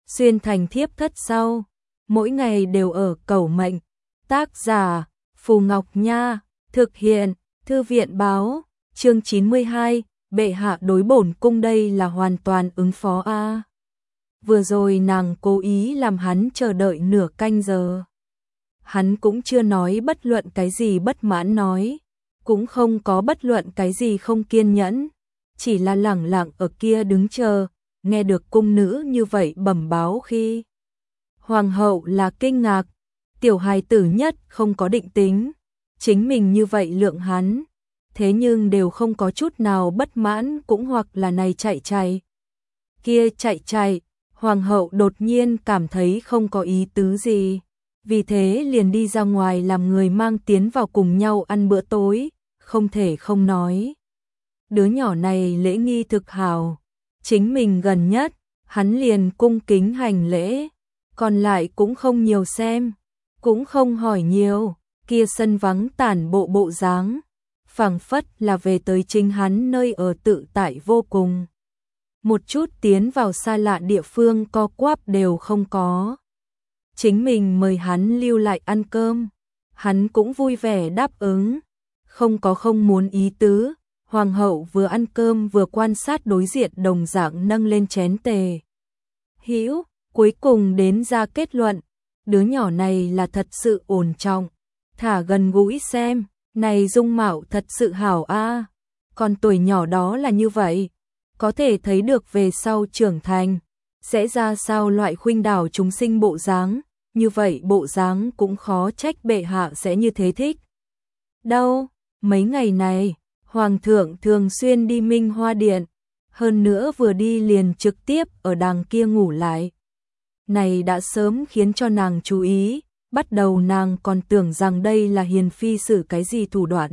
xuyên thành thiếp thất sau, mỗi ngày đều ở cầu mệnh. Tác giả Phù Ngọc Nha, thực hiện Thư viện báo, chương 92, bệ hạ đối bổn cung đây là hoàn toàn ứng phó a. Vừa rồi nàng cố ý làm hắn chờ đợi nửa canh giờ. Hắn cũng chưa nói bất luận cái gì bất mãn nói, cũng không có bất luận cái gì không kiên nhẫn, chỉ là lẳng lặng ở kia đứng chờ, nghe được cung nữ như vậy bẩm báo khi. Hoàng hậu là kinh ngạc, tiểu hài tử nhất không có định tính, chính mình như vậy lượng hắn, thế nhưng đều không có chút nào bất mãn cũng hoặc là này chạy kia chạy, hoàng hậu đột nhiên cảm thấy không có ý tứ gì, vì thế liền đi ra ngoài làm người mang tiến vào cùng nhau ăn bữa tối, không thể không nói. Đứa nhỏ này lễ nghi thực hào, chính mình gần nhất, hắn liền cung kính hành lễ, còn lại cũng không nhiều xem, cũng không hỏi nhiều, kia sân vắng tản bộ dáng, phảng phất là về tới chính hắn nơi ở tự tại vô cùng. Một chút tiến vào xa lạ địa phương co quắp đều không có. Chính mình mời hắn lưu lại ăn cơm, hắn cũng vui vẻ đáp ứng, không có không muốn ý tứ. Hoàng hậu vừa ăn cơm vừa quan sát đối diện đồng dạng nâng lên chén tề hữu, cuối cùng đến ra kết luận, đứa nhỏ này là thật sự ổn trọng, thả gần gũi xem, này dung mạo thật sự hảo a, còn tuổi nhỏ đó là như vậy, có thể thấy được về sau trưởng thành, sẽ ra sao loại khuynh đảo chúng sinh bộ dáng, như vậy bộ dáng cũng khó trách bệ hạ sẽ như thế thích. Đâu, mấy ngày này Hoàng thượng thường xuyên đi Minh Hoa Điện, hơn nữa vừa đi liền trực tiếp ở đàng kia ngủ lại. Này đã sớm khiến cho nàng chú ý, bắt đầu nàng còn tưởng rằng đây là hiền phi sử cái gì thủ đoạn.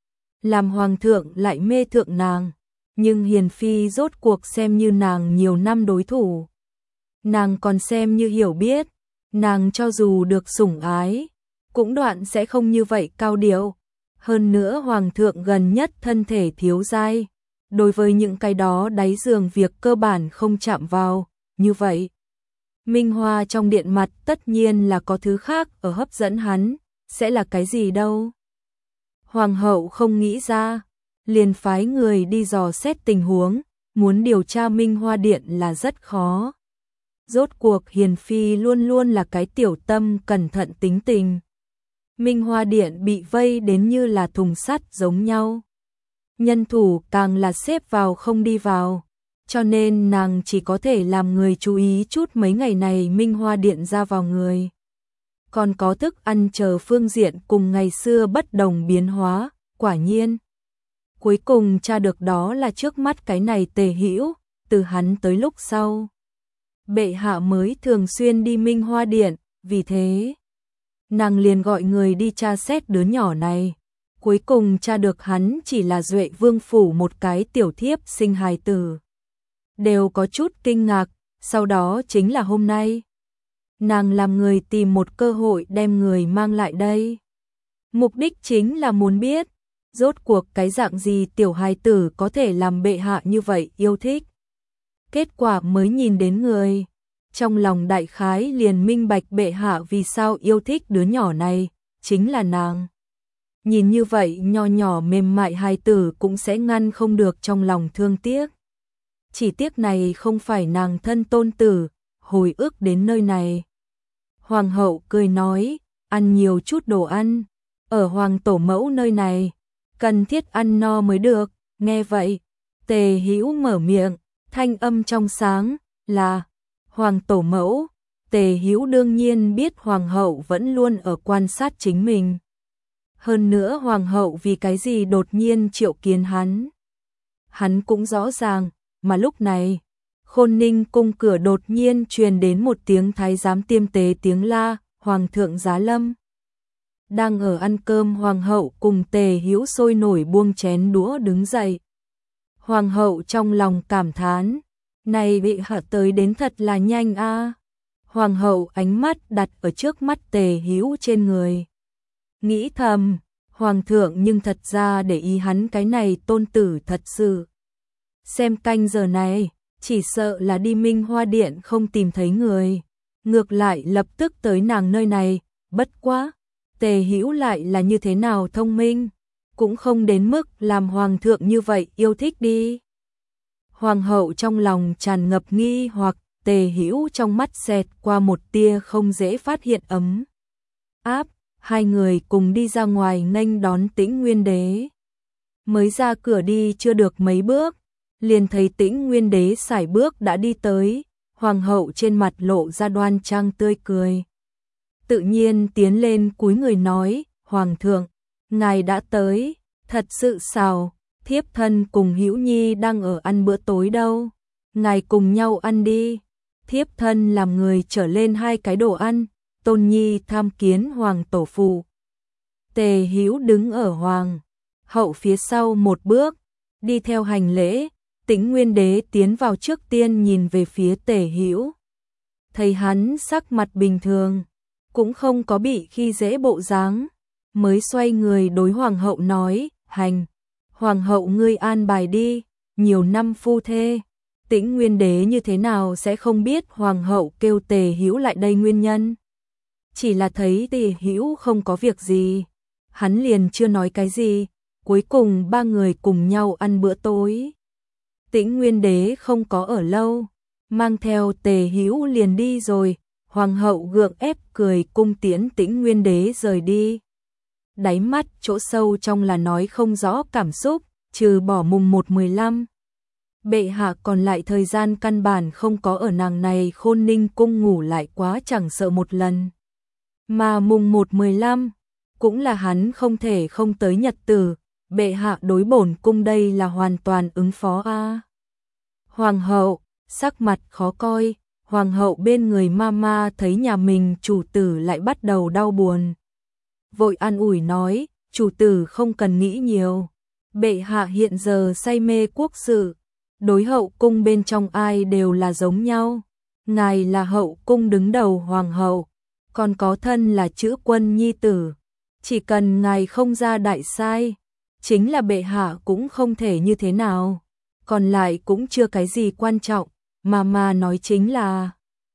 Làm hoàng thượng lại mê thượng nàng, nhưng hiền phi rốt cuộc xem như nàng nhiều năm đối thủ. Nàng còn xem như hiểu biết, nàng cho dù được sủng ái, cũng đoạn sẽ không như vậy cao điệu. Hơn nữa hoàng thượng gần nhất thân thể thiếu dai, đối với những cái đó đáy giường việc cơ bản không chạm vào, như vậy. Minh Hoa trong điện mặt tất nhiên là có thứ khác ở hấp dẫn hắn, sẽ là cái gì đâu. Hoàng hậu không nghĩ ra, liền phái người đi dò xét tình huống, muốn điều tra Minh Hoa điện là rất khó. Rốt cuộc hiền phi luôn luôn là cái tiểu tâm cẩn thận tính tình. Minh Hoa điện bị vây đến như là thùng sắt giống nhau. Nhân thủ càng là xếp vào không đi vào, cho nên nàng chỉ có thể làm người chú ý chút mấy ngày này Minh Hoa điện ra vào người. Còn có thức ăn chờ phương diện cùng ngày xưa bất đồng biến hóa, quả nhiên. Cuối cùng tra được đó là trước mắt cái này Tề Hữu, từ hắn tới lúc sau. Bệ hạ mới thường xuyên đi Minh Hoa điện, vì thế nàng liền gọi người đi tra xét đứa nhỏ này. Cuối cùng tra được hắn chỉ là Duệ Vương phủ một cái tiểu thiếp sinh hài tử. Đều có chút kinh ngạc, sau đó chính là hôm nay. Nàng làm người tìm một cơ hội đem người mang lại đây. Mục đích chính là muốn biết, rốt cuộc cái dạng gì tiểu hài tử có thể làm bệ hạ như vậy yêu thích. Kết quả mới nhìn đến người. Trong lòng đại khái liền minh bạch bệ hạ vì sao yêu thích đứa nhỏ này, chính là nàng. Nhìn như vậy nho nhỏ mềm mại hài tử cũng sẽ ngăn không được trong lòng thương tiếc. Chỉ tiếc này không phải nàng thân tôn tử, hồi ức đến nơi này. Hoàng hậu cười nói, ăn nhiều chút đồ ăn, ở hoàng tổ mẫu nơi này, cần thiết ăn no mới được, nghe vậy. Tề Hữu mở miệng, thanh âm trong sáng, là hoàng tổ mẫu. Tề Hữu đương nhiên biết hoàng hậu vẫn luôn ở quan sát chính mình. Hơn nữa hoàng hậu vì cái gì đột nhiên triệu kiến hắn. Hắn cũng rõ ràng, mà lúc này, Khôn Ninh cung cửa đột nhiên truyền đến một tiếng thái giám tiêm tế tiếng la, hoàng thượng giá lâm. Đang ở ăn cơm hoàng hậu cùng Tề Hữu sôi nổi buông chén đũa đứng dậy. Hoàng hậu trong lòng cảm thán, này bị hạ tới đến thật là nhanh a. Hoàng hậu ánh mắt đặt ở trước mắt Tề Hữu trên người. Nghĩ thầm, hoàng thượng nhưng thật ra để ý hắn cái này tôn tử thật sự. Xem canh giờ này, chỉ sợ là đi Minh Hoa Điện không tìm thấy người, ngược lại lập tức tới nàng nơi này, bất quá, Tề Hữu lại là như thế nào thông minh, cũng không đến mức làm hoàng thượng như vậy yêu thích đi. Hoàng hậu trong lòng tràn ngập nghi hoặc, Tề Hữu trong mắt xẹt qua một tia không dễ phát hiện ấm áp, hai người cùng đi ra ngoài nghênh đón Tĩnh Nguyên Đế. Mới ra cửa đi chưa được mấy bước, liền thấy Tĩnh Nguyên Đế sải bước đã đi tới, hoàng hậu trên mặt lộ ra đoan trang tươi cười. Tự nhiên tiến lên cúi người nói, hoàng thượng, ngài đã tới, thật sự sao, thiếp thân cùng Hữu Nhi đang ở ăn bữa tối đâu, ngài cùng nhau ăn đi, thiếp thân làm người trở lên 2 cái đồ ăn, Tôn Nhi tham kiến hoàng tổ phụ. Tề Hữu đứng ở hoàng hậu phía sau một bước, đi theo hành lễ. Tĩnh Nguyên Đế tiến vào trước tiên nhìn về phía Tề Hữu, thấy hắn sắc mặt bình thường, cũng không có bị khi dễ bộ dáng, mới xoay người đối hoàng hậu nói, hành, hoàng hậu ngươi an bài đi, nhiều năm phu thê, Tĩnh Nguyên Đế như thế nào sẽ không biết hoàng hậu kêu Tề Hữu lại đây nguyên nhân. Chỉ là thấy Tề Hữu không có việc gì, hắn liền chưa nói cái gì, cuối cùng 3 người cùng nhau ăn bữa tối. Tĩnh Nguyên Đế không có ở lâu, mang theo Tề Hữu liền đi rồi, hoàng hậu gượng ép cười cung tiễn Tĩnh Nguyên Đế rời đi. Đáy mắt chỗ sâu trong là nói không rõ cảm xúc, trừ bỏ mùng 1/15. Bệ hạ còn lại thời gian căn bản không có ở nàng này Khôn Ninh cung ngủ lại quá chẳng sợ một lần. Mà mùng 1/15 cũng là hắn không thể không tới nhật tử, bệ hạ đối bổn cung đây là hoàn toàn ứng phó a. Hoàng hậu, sắc mặt khó coi, hoàng hậu bên người mama thấy nhà mình chủ tử lại bắt đầu đau buồn. Vội an ủi nói, chủ tử không cần nghĩ nhiều, bệ hạ hiện giờ say mê quốc sự, đối hậu cung bên trong ai đều là giống nhau, ngài là hậu cung đứng đầu hoàng hậu, còn có thân là chữ quân nhi tử, chỉ cần ngài không ra đại sai, chính là bệ hạ cũng không thể như thế nào, còn lại cũng chưa cái gì quan trọng, mà nói chính là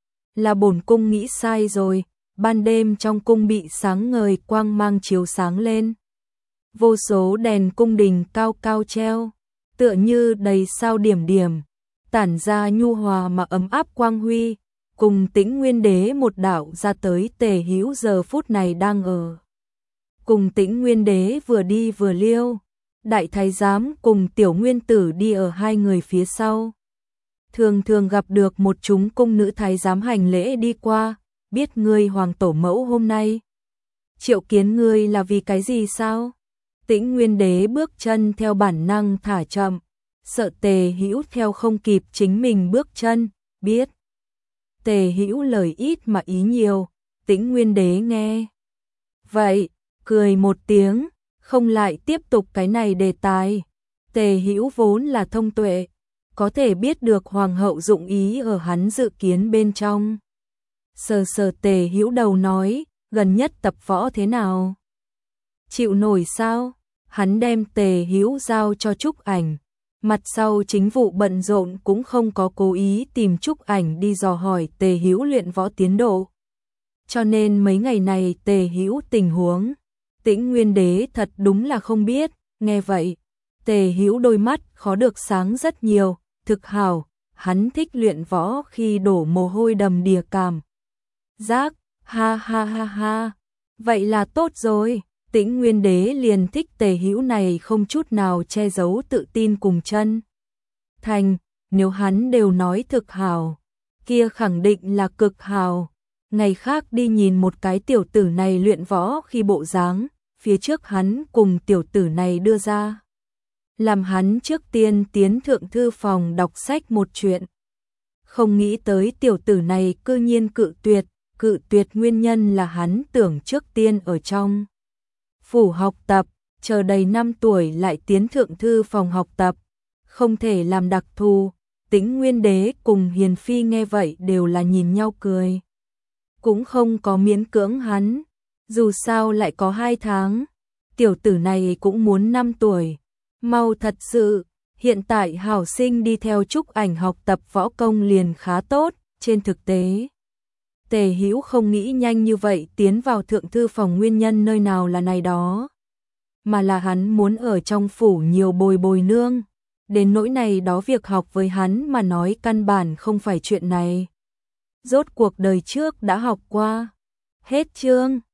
bổn cung nghĩ sai rồi, ban đêm trong cung bị sáng ngời quang mang chiếu sáng lên. Vô số đèn cung đình cao cao treo, tựa như đầy sao điểm điểm, tản ra nhu hòa mà ấm áp quang huy, cùng Tĩnh Nguyên Đế một đạo ra tới. Tề Hữu giờ phút này đang ở cùng Tĩnh Nguyên Đế vừa đi vừa liêu, đại thái giám cùng tiểu nguyên tử đi ở hai người phía sau. Thường thường gặp được một chúng cung nữ thái giám hành lễ đi qua, biết ngươi hoàng tổ mẫu hôm nay triệu kiến ngươi là vì cái gì sao? Tĩnh Nguyên Đế bước chân theo bản năng thả chậm, sợ Tề Hữu theo không kịp chính mình bước chân, biết Tề Hữu lời ít mà ý nhiều, Tĩnh Nguyên Đế nghe vậy, cười một tiếng, không lại tiếp tục cái này đề tài. Tề Hữu vốn là thông tuệ, có thể biết được hoàng hậu dụng ý ở hắn dự kiến bên trong. Sờ sờ Tề Hữu đầu nói, gần nhất tập võ thế nào? Chịu nổi sao? Hắn đem Tề Hữu giao cho Trúc Ảnh, mặt sau chính vụ bận rộn cũng không có cố ý tìm Trúc Ảnh đi dò hỏi Tề Hữu luyện võ tiến độ. Cho nên mấy ngày này Tề Hữu tình huống, Tĩnh Nguyên Đế thật đúng là không biết. Nghe vậy, Tề Hữu đôi mắt khó được sáng rất nhiều, thực hảo, hắn thích luyện võ khi đổ mồ hôi đầm đìa cảm giác, ha ha ha ha, vậy là tốt rồi. Tĩnh Nguyên Đế liền thích Tề Hữu này không chút nào che giấu tự tin cùng chân thành, nếu hắn đều nói thực hảo, kia khẳng định là cực hảo. Ngày khác đi nhìn một cái tiểu tử này luyện võ khi bộ dáng, phía trước hắn cùng tiểu tử này đưa ra, làm hắn trước tiên tiến thượng thư phòng đọc sách một chuyện. Không nghĩ tới tiểu tử này cư nhiên cự tuyệt nguyên nhân là hắn tưởng trước tiên ở trong phủ học tập, chờ đầy 5 tuổi lại tiến thượng thư phòng học tập, không thể làm đặc thù. Tĩnh Nguyên Đế cùng Hiền Phi nghe vậy đều là nhìn nhau cười, cũng không có miễn cưỡng hắn, dù sao lại có 2 tháng, tiểu tử này cũng muốn 5 tuổi, mau thật sự. Hiện tại Hảo Sinh đi theo Trúc Ảnh học tập võ công liền khá tốt, trên thực tế. Tề Hữu không nghĩ nhanh như vậy tiến vào thượng thư phòng, nguyên nhân nơi nào là này đó, mà là hắn muốn ở trong phủ nhiều bồi nương. Đến nỗi này đó việc học với hắn mà nói căn bản không phải chuyện này. Rốt cuộc đời trước đã học qua. Hết chương.